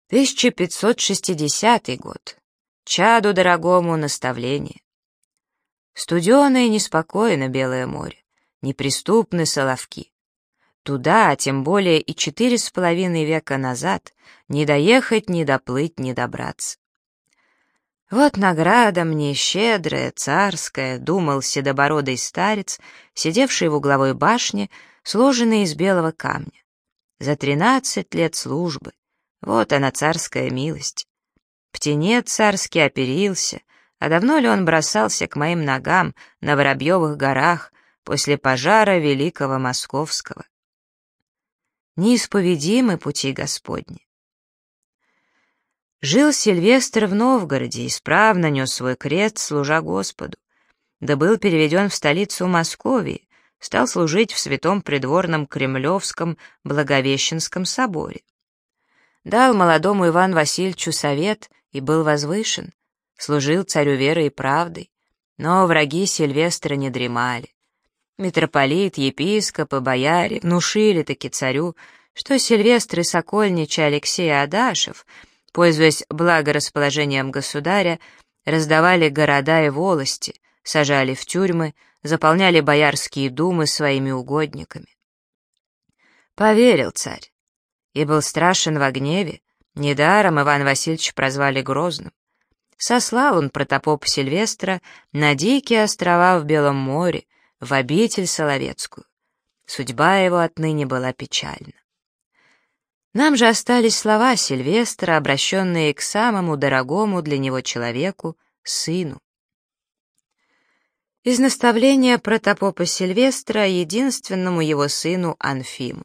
1560 год. Чаду дорогому наставление. Студеное и неспокойно белое море, неприступны соловки. Туда, а тем более и 4,5 века назад, не доехать, не доплыть, не добраться. Вот награда мне щедрая, царская, думал седобородый старец, сидевший в угловой башне, сложенной из белого камня. За 13 лет службы. Вот она, царская милость. Птенец царский оперился, а давно ли он бросался к моим ногам на Воробьевых горах после пожара великого московского? Неисповедимы пути Господни. Жил Сильвестр в Новгороде, исправно нес свой крест, служа Господу. Да был переведен в столицу Московии, стал служить в святом придворном Кремлевском Благовещенском соборе. Дал молодому Ивану Васильевичу совет и был возвышен, служил царю верой и правдой, но враги Сильвестра не дремали. Митрополит, епископ и бояре внушили-таки царю, что Сильвестр и сокольничий Алексей Адашев, пользуясь благорасположением государя, раздавали города и волости, сажали в тюрьмы, заполняли боярские думы своими угодниками. Поверил царь и был страшен во гневе, недаром Иван Васильевич прозвали Грозным. Сослал он протопопа Сильвестра на дикие острова в Белом море, в обитель Соловецкую. Судьба его отныне была печальна. Нам же остались слова Сильвестра, обращенные к самому дорогому для него человеку, сыну. Из наставления протопопа Сильвестра единственному его сыну Анфиму.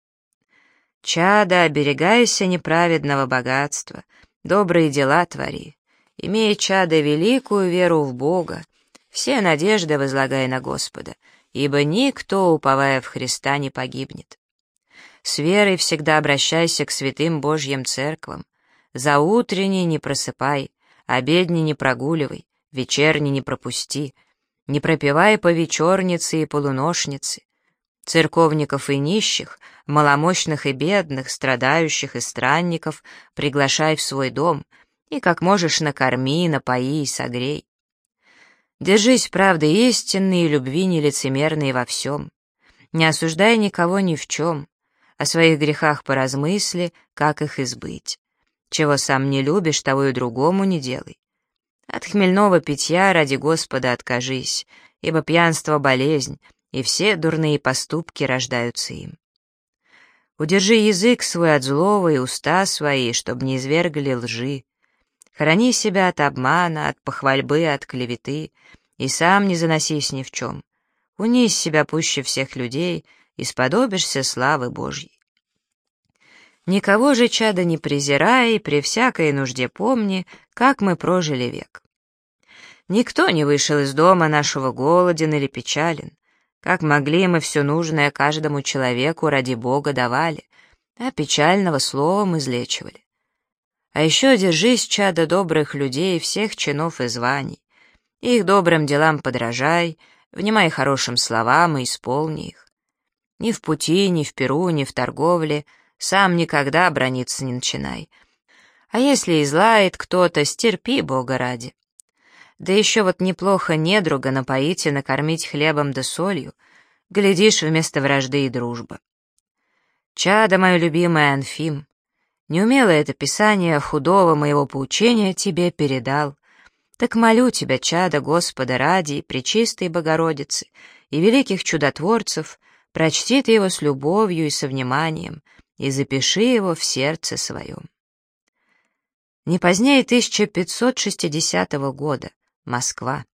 «Чадо, оберегайся неправедного богатства, добрые дела твори, имея, чадо, великую веру в Бога, все надежды возлагай на Господа, ибо никто, уповая в Христа, не погибнет. С верой всегда обращайся к святым Божьим церквам, за утренней не просыпай, обедни не прогуливай, вечерний не пропусти, не пропевай по вечернице и полуношнице, церковников и нищих, маломощных и бедных, страдающих и странников приглашай в свой дом и как можешь накорми, напои и согрей. Держись правды истинной и любви нелицемерной во всем. Не осуждай никого ни в чем, о своих грехах поразмысли, как их избыть. Чего сам не любишь, того и другому не делай. От хмельного питья ради Господа откажись, ибо пьянство — болезнь, и все дурные поступки рождаются им. Удержи язык свой от злого и уста свои, чтобы не извергли лжи. Храни себя от обмана, от похвальбы, от клеветы, и сам не заносись ни в чем. Унизь себя пуще всех людей, и сподобишься славы Божьей. Никого же, чадо, не презирай, и при всякой нужде помни, как мы прожили век. Никто не вышел из дома нашего голоден или печален. Как могли, мы все нужное каждому человеку ради Бога давали, а печального словом излечивали. А еще держись, чадо, добрых людей всех чинов и званий. Их добрым делам подражай, внимай хорошим словам и исполни их. Ни в пути, ни в пиру, ни в торговле сам никогда браниться не начинай. А если и злает кто-то, стерпи Бога ради. Да еще вот неплохо недруга напоить и накормить хлебом да солью, глядишь, вместо вражды и дружбы. Чадо мое любимое Анфим, неумело это писание худого моего поучения тебе передал. Так молю тебя, чадо, Господа ради, пречистой Богородицы и великих чудотворцев, прочти ты его с любовью и со вниманием, и запиши его в сердце своем. Не позднее 1560 года. Москва.